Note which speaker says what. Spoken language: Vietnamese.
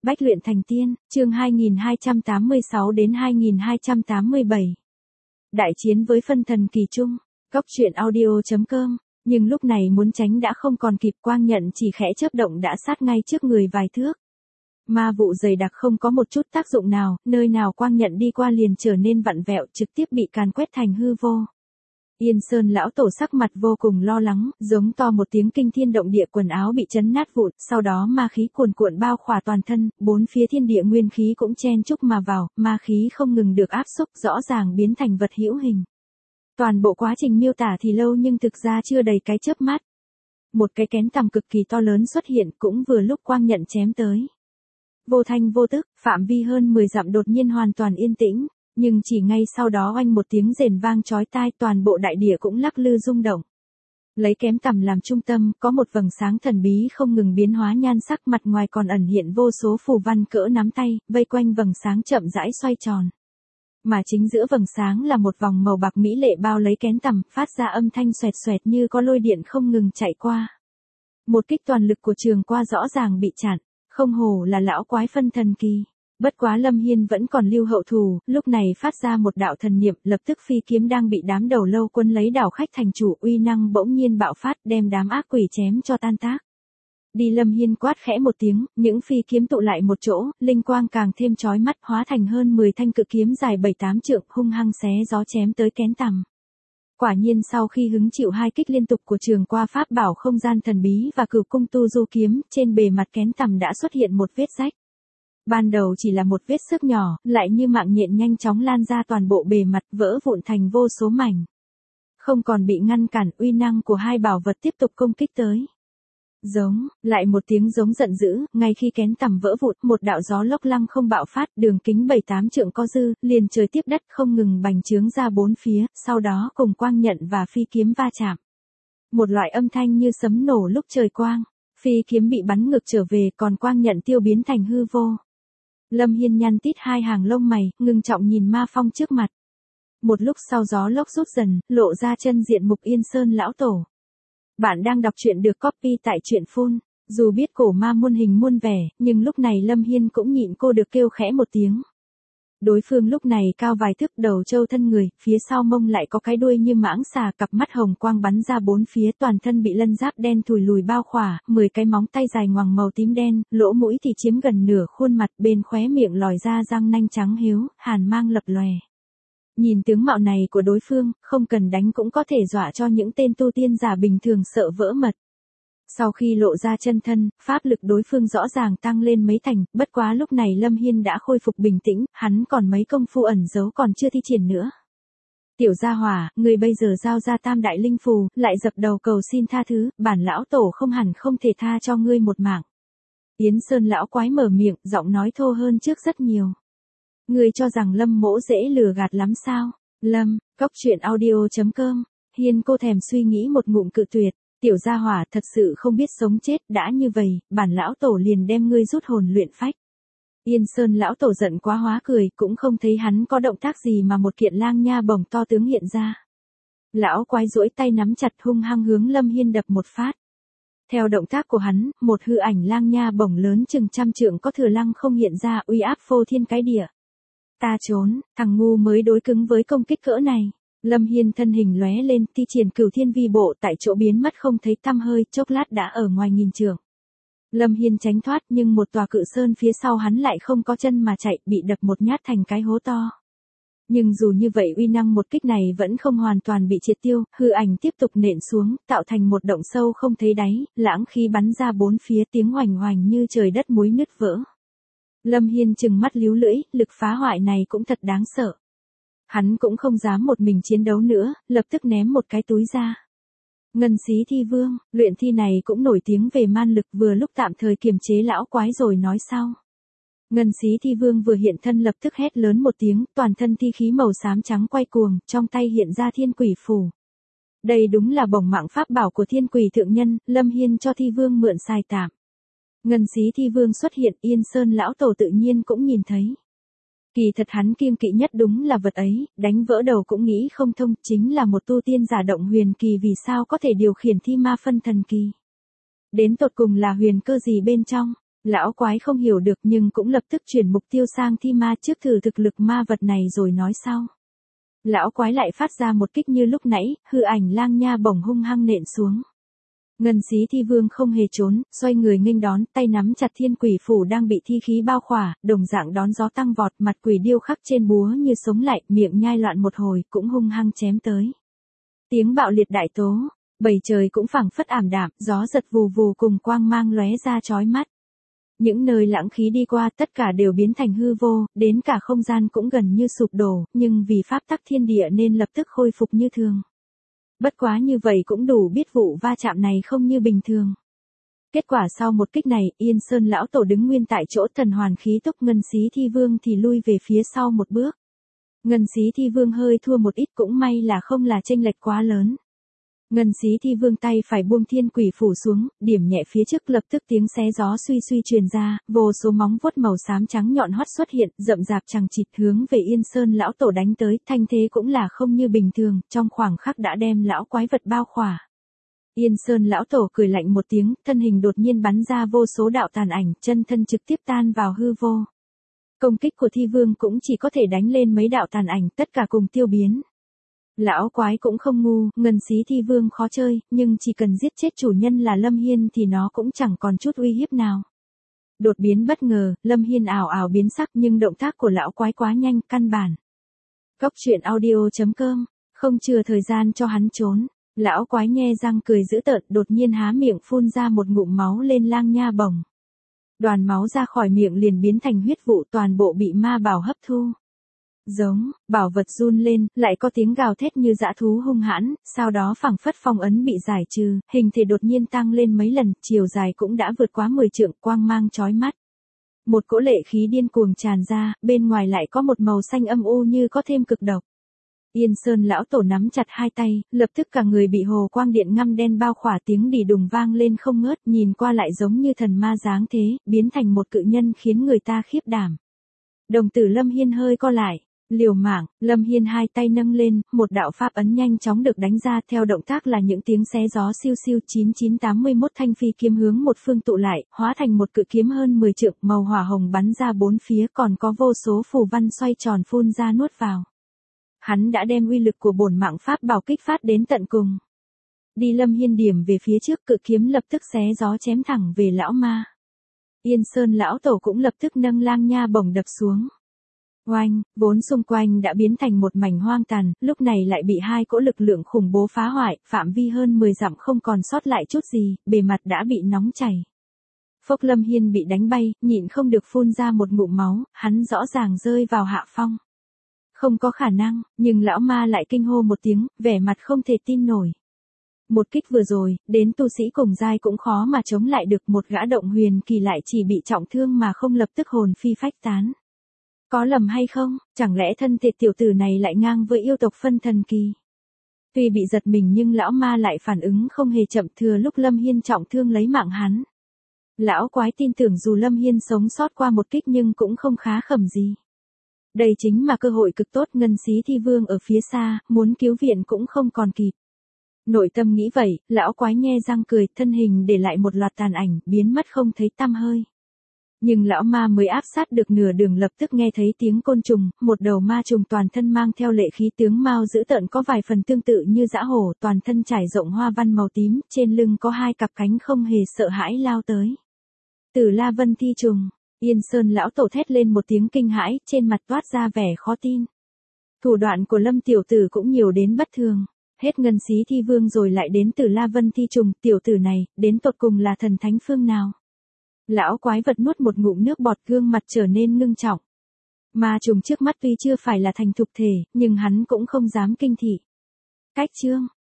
Speaker 1: Bách luyện thành tiên, chương 2286 đến 2287. Đại chiến với phân thần kỳ trung, Cốc truyện audio.com, nhưng lúc này muốn tránh đã không còn kịp, quang nhận chỉ khẽ chớp động đã sát ngay trước người vài thước. Ma vụ dày đặc không có một chút tác dụng nào, nơi nào quang nhận đi qua liền trở nên vặn vẹo, trực tiếp bị càn quét thành hư vô. Yên Sơn lão tổ sắc mặt vô cùng lo lắng, giống to một tiếng kinh thiên động địa, quần áo bị chấn nát vụn, sau đó ma khí cuồn cuộn bao khỏa toàn thân, bốn phía thiên địa nguyên khí cũng chen chúc mà vào, ma khí không ngừng được áp xúc, rõ ràng biến thành vật hữu hình. Toàn bộ quá trình miêu tả thì lâu nhưng thực ra chưa đầy cái chớp mắt. Một cái kén tằm cực kỳ to lớn xuất hiện, cũng vừa lúc quang nhận chém tới. Vô thanh vô tức, phạm vi hơn 10 dặm đột nhiên hoàn toàn yên tĩnh. Nhưng chỉ ngay sau đó oanh một tiếng rền vang chói tai, toàn bộ đại địa cũng lắc lư rung động. Lấy kém tằm làm trung tâm, có một vầng sáng thần bí không ngừng biến hóa nhan sắc, mặt ngoài còn ẩn hiện vô số phù văn cỡ nắm tay, vây quanh vầng sáng chậm rãi xoay tròn. Mà chính giữa vầng sáng là một vòng màu bạc mỹ lệ bao lấy kén tằm, phát ra âm thanh xoẹt xoẹt như có lôi điện không ngừng chạy qua. Một kích toàn lực của Trường Qua rõ ràng bị chặn, không hổ là lão quái phân thần kỳ. Bất quá Lâm Hiên vẫn còn lưu hậu thủ, lúc này phát ra một đạo thần niệm, lập tức phi kiếm đang bị đám đầu lâu quân lấy đảo khách thành chủ, uy năng bỗng nhiên bạo phát, đem đám ác quỷ chém cho tan tác. Đi, Lâm Hiên quát khẽ một tiếng, những phi kiếm tụ lại một chỗ, linh quang càng thêm chói mắt, hóa thành hơn 10 thanh cự kiếm dài 7-8 trượng, hung hăng xé gió chém tới kén tằm. Quả nhiên sau khi hứng chịu hai kích liên tục của Trường Qua pháp bảo không gian thần bí và Cửu cung tu du kiếm, trên bề mặt kén tằm đã xuất hiện một vết rách. Ban đầu chỉ là một vết xước nhỏ, lại như mạng nhện nhanh chóng lan ra toàn bộ bề mặt, vỡ vụn thành vô số mảnh. Không còn bị ngăn cản, uy năng của hai bảo vật tiếp tục công kích tới. Giống, lại một tiếng giống giận dữ, ngay khi kén tằm vỡ vụn, một đạo gió lốc lăng không bạo phát, đường kính 7-8 trượng co dư, liền trời tiếp đất không ngừng bành trướng ra bốn phía, sau đó cùng quang nhận và phi kiếm va chạm. Một loại âm thanh như sấm nổ lúc trời quang, phi kiếm bị bắn ngược trở về, còn quang nhận tiêu biến thành hư vô. Lâm Hiên nhăn tít hai hàng lông mày, ngưng trọng nhìn ma phong trước mặt. Một lúc sau gió lốc rút dần, lộ ra chân diện mục Yên Sơn lão tổ. Bạn đang đọc truyện được copy tại truyện phun. Dù biết cổ ma muôn hình muôn vẻ, nhưng lúc này Lâm Hiên cũng nhịn cô được kêu khẽ một tiếng. Đối phương lúc này cao vài thước, đầu trâu thân người, phía sau mông lại có cái đuôi như mãng xà, cặp mắt hồng quang bắn ra bốn phía, toàn thân bị lân giáp đen thùi lùi bao khỏa, 10 cái móng tay dài ngoằng màu tím đen, lỗ mũi thì chiếm gần nửa khuôn mặt, bên khóe miệng lòi ra răng nanh trắng hiếu, hàn mang lập lòe. Nhìn tướng mạo này của đối phương, không cần đánh cũng có thể dọa cho những tên tu tiên giả bình thường sợ vỡ mật. Sau khi lộ ra chân thân, pháp lực đối phương rõ ràng tăng lên mấy thành, bất quá lúc này Lâm Hiên đã khôi phục bình tĩnh, hắn còn mấy công phu ẩn giấu còn chưa thi triển nữa. Tiểu gia hỏa, người bây giờ giao ra tam đại linh phù, lại dập đầu cầu xin tha thứ, bản lão tổ không hẳn không thể tha cho ngươi một mạng. Yến Sơn lão quái mở miệng, giọng nói thô hơn trước rất nhiều. Ngươi cho rằng Lâm mỗ dễ lừa gạt lắm sao? Lâm, Cốc truyện audio.com, Hiên cô thèm suy nghĩ một ngụm cự tuyệt. Tiểu gia hỏa thật sự không biết sống chết, đã như vậy, bản lão tổ liền đem ngươi rút hồn luyện phách. Yên Sơn lão tổ giận quá hóa cười, cũng không thấy hắn có động tác gì mà một kiện lang nha bổng to tướng hiện ra. Lão quái duỗi tay nắm chặt, hung hăng hướng Lâm Hiên đập một phát. Theo động tác của hắn, một hư ảnh lang nha bổng lớn chừng 100 trượng có thừa lăng không hiện ra, uy áp phô thiên cái địa. Ta trốn, thằng ngu mới đối cứng với công kích cỡ này. Lâm Hiên thân hình lóe lên, thi triển Cửu Thiên Vi Bộ, tại chỗ biến mất không thấy tăm hơi, chốc lát đã ở ngoài nghìn trượng. Lâm Hiên tránh thoát, nhưng một tòa cự sơn phía sau hắn lại không có chân mà chạy, bị đập một nhát thành cái hố to. Nhưng dù như vậy uy năng một kích này vẫn không hoàn toàn bị triệt tiêu, hư ảnh tiếp tục nện xuống, tạo thành một động sâu không thấy đáy, lãng khí bắn ra bốn phía, tiếng oành oành như trời đất múi nứt vỡ. Lâm Hiên trừng mắt líu lưỡi, lực phá hoại này cũng thật đáng sợ. Hắn cũng không dám một mình chiến đấu nữa, lập tức ném một cái túi ra. Ngân Xí Thi Vương, luyện thi này cũng nổi tiếng về man lực, vừa lúc tạm thời kiềm chế lão quái rồi nói sau. Ngân Xí Thi Vương vừa hiện thân lập tức hét lớn một tiếng, toàn thân thi khí màu xám trắng quay cuồng, trong tay hiện ra Thiên Quỷ Phù. Đây đúng là bổng mạng pháp bảo của Thiên Quỷ thượng nhân, Lâm Hiên cho Thi Vương mượn xài tạm. Ngân Xí Thi Vương xuất hiện, Yên Sơn lão tổ tự nhiên cũng nhìn thấy. Kỳ thật hắn kiêng kỵ nhất đúng là vật ấy, đánh vỡ đầu cũng nghĩ không thông, chính là một tu tiên giả động huyền kỳ vì sao có thể điều khiển thi ma phân thần kỳ. Đến tột cùng là huyền cơ gì bên trong? Lão quái không hiểu được nhưng cũng lập tức chuyển mục tiêu sang thi ma trước thử thực lực ma vật này rồi nói sau. Lão quái lại phát ra một kích như lúc nãy, hư ảnh lang nha bổng hung hăng nện xuống. Ngân xí thi vương không hề trốn, xoay người nghênh đón, tay nắm chặt thiên quỷ phủ đang bị thi khí bao khỏa, đồng dạng đón gió tăng vọt, mặt quỷ điêu khắc trên búa như sống lại, miệng nhai loạn một hồi, cũng hung hăng chém tới. Tiếng bạo liệt đại tố, bầu trời cũng phảng phất ảm đạm, gió giật vù vù cùng quang mang lóe ra chói mắt. Những nơi lãng khí đi qua tất cả đều biến thành hư vô, đến cả không gian cũng gần như sụp đổ, nhưng vì pháp tắc thiên địa nên lập tức khôi phục như thường. Bất quá như vậy cũng đủ biết vụ va chạm này không như bình thường. Kết quả sau một kích này, Yên Sơn lão tổ đứng nguyên tại chỗ, thần hoàn khí túc, Ngân xí thi vương thì lui về phía sau một bước. Ngân xí thi vương hơi thua một ít, cũng may là không là chênh lệch quá lớn. Ngân xí thi vương tay phải buông thiên quỷ phủ xuống, điểm nhẹ phía trước, lập tức tiếng xé gió suy suy truyền ra, vô số móng vuốt màu xám trắng nhọn hoắt xuất hiện, rậm rạp chằng chịt hướng về Yên Sơn lão tổ đánh tới, thanh thế cũng là không như bình thường, trong khoảng khắc đã đem lão quái vật bao khỏa. Yên Sơn lão tổ cười lạnh một tiếng, thân hình đột nhiên bắn ra vô số đạo tàn ảnh, chân thân trực tiếp tan vào hư vô. Công kích của thi vương cũng chỉ có thể đánh lên mấy đạo tàn ảnh, tất cả cùng tiêu biến. Lão quái cũng không ngu, Ngân xí thi vương khó chơi, nhưng chỉ cần giết chết chủ nhân là Lâm Hiên thì nó cũng chẳng còn chút uy hiếp nào. Đột biến bất ngờ, Lâm Hiên ảo ảo biến sắc nhưng động tác của lão quái quá nhanh, căn bản. Cốc truyện audio.com, không chừa thời gian cho hắn trốn. Lão quái nhe răng cười dữ tợn, đột nhiên há miệng phun ra một ngụm máu lên lang nha bổng. Đoàn máu ra khỏi miệng liền biến thành huyết vụ, toàn bộ bị ma bảo hấp thu. Giống, bảo vật run lên, lại có tiếng gào thét như dã thú hung hãn, sau đó phảng phất phong ấn bị giải trừ, hình thể đột nhiên tăng lên mấy lần, chiều dài cũng đã vượt quá 10 trượng, quang mang chói mắt. Một cỗ lệ khí điên cuồng tràn ra, bên ngoài lại có một màu xanh âm u như có thêm cực độc. Yên Sơn lão tổ nắm chặt hai tay, lập tức cả người bị hồ quang điện ngăm đen bao khỏa, tiếng đì đùng vang lên không ngớt, nhìn qua lại giống như thần ma dáng thế, biến thành một cự nhân khiến người ta khiếp đảm. Đồng tử Lâm Hiên hơi co lại. Liều mạng, Lâm Hiên hai tay nâng lên, một đạo pháp ấn nhanh chóng được đánh ra, theo động tác là những tiếng xé gió siêu siêu, 9981 thanh phi kiếm hướng một phương tụ lại, hóa thành một cự kiếm hơn 10 trượng, màu hỏa hồng bắn ra bốn phía, còn có vô số phù văn xoay tròn phun ra nuốt vào. Hắn đã đem uy lực của bổn mạng pháp bảo kích phát đến tận cùng. Đi Lâm Hiên điểm về phía trước, cự kiếm lập tức xé gió chém thẳng về lão ma. Yên Sơn lão tổ cũng lập tức nâng lang nha bổng đập xuống. Oanh, vốn xung quanh đã biến thành một mảnh hoang tàn, lúc này lại bị hai cỗ lực lượng khủng bố phá hoại, phạm vi hơn 10 dặm không còn sót lại chút gì, bề mặt đã bị nóng chảy. Phốc, Lâm Hiên bị đánh bay, nhịn không được phun ra một ngụm máu, hắn rõ ràng rơi vào hạ phong. Không có khả năng, nhưng lão ma lại kinh hô một tiếng, vẻ mặt không thể tin nổi. Một kích vừa rồi, đến tu sĩ cùng giai cũng khó mà chống lại được, một gã động huyền kỳ lại chỉ bị trọng thương mà không lập tức hồn phi phách tán. Có lầm hay không, chẳng lẽ thân thể tiểu tử này lại ngang với yêu tộc phân thần kỳ? Tuy bị giật mình nhưng lão ma lại phản ứng không hề chậm, thừa lúc Lâm Hiên trọng thương lấy mạng hắn. Lão quái tin tưởng dù Lâm Hiên sống sót qua một kích nhưng cũng không khá khẩm gì. Đây chính mà cơ hội cực tốt, Ngân xí thi vương ở phía xa, muốn cứu viện cũng không còn kịp. Nội tâm nghĩ vậy, lão quái nhe răng cười, thân hình để lại một loạt tàn ảnh, biến mất không thấy tăm hơi. Nhưng lão ma mới áp sát được nửa đường lập tức nghe thấy tiếng côn trùng, một đầu ma trùng toàn thân mang theo lệ khí, tướng mao dữ tợn có vài phần tương tự như dã hổ, toàn thân trải rộng hoa văn màu tím, trên lưng có hai cặp cánh không hề sợ hãi lao tới. Tử La Vân thi trùng, Yên Sơn lão tổ thét lên một tiếng kinh hãi, trên mặt toát ra vẻ khó tin. Thủ đoạn của Lâm tiểu tử cũng nhiều đến bất thường. Hết Ngân xí thi vương rồi lại đến Tử La Vân thi trùng, tiểu tử này, đến tột cùng là thần thánh phương nào? Lão quái vật nuốt một ngụm nước bọt, gương mặt trở nên ngưng trọng. Ma trùng trước mắt tuy chưa phải là thành thục thể, nhưng hắn cũng không dám kinh thị. Cách chương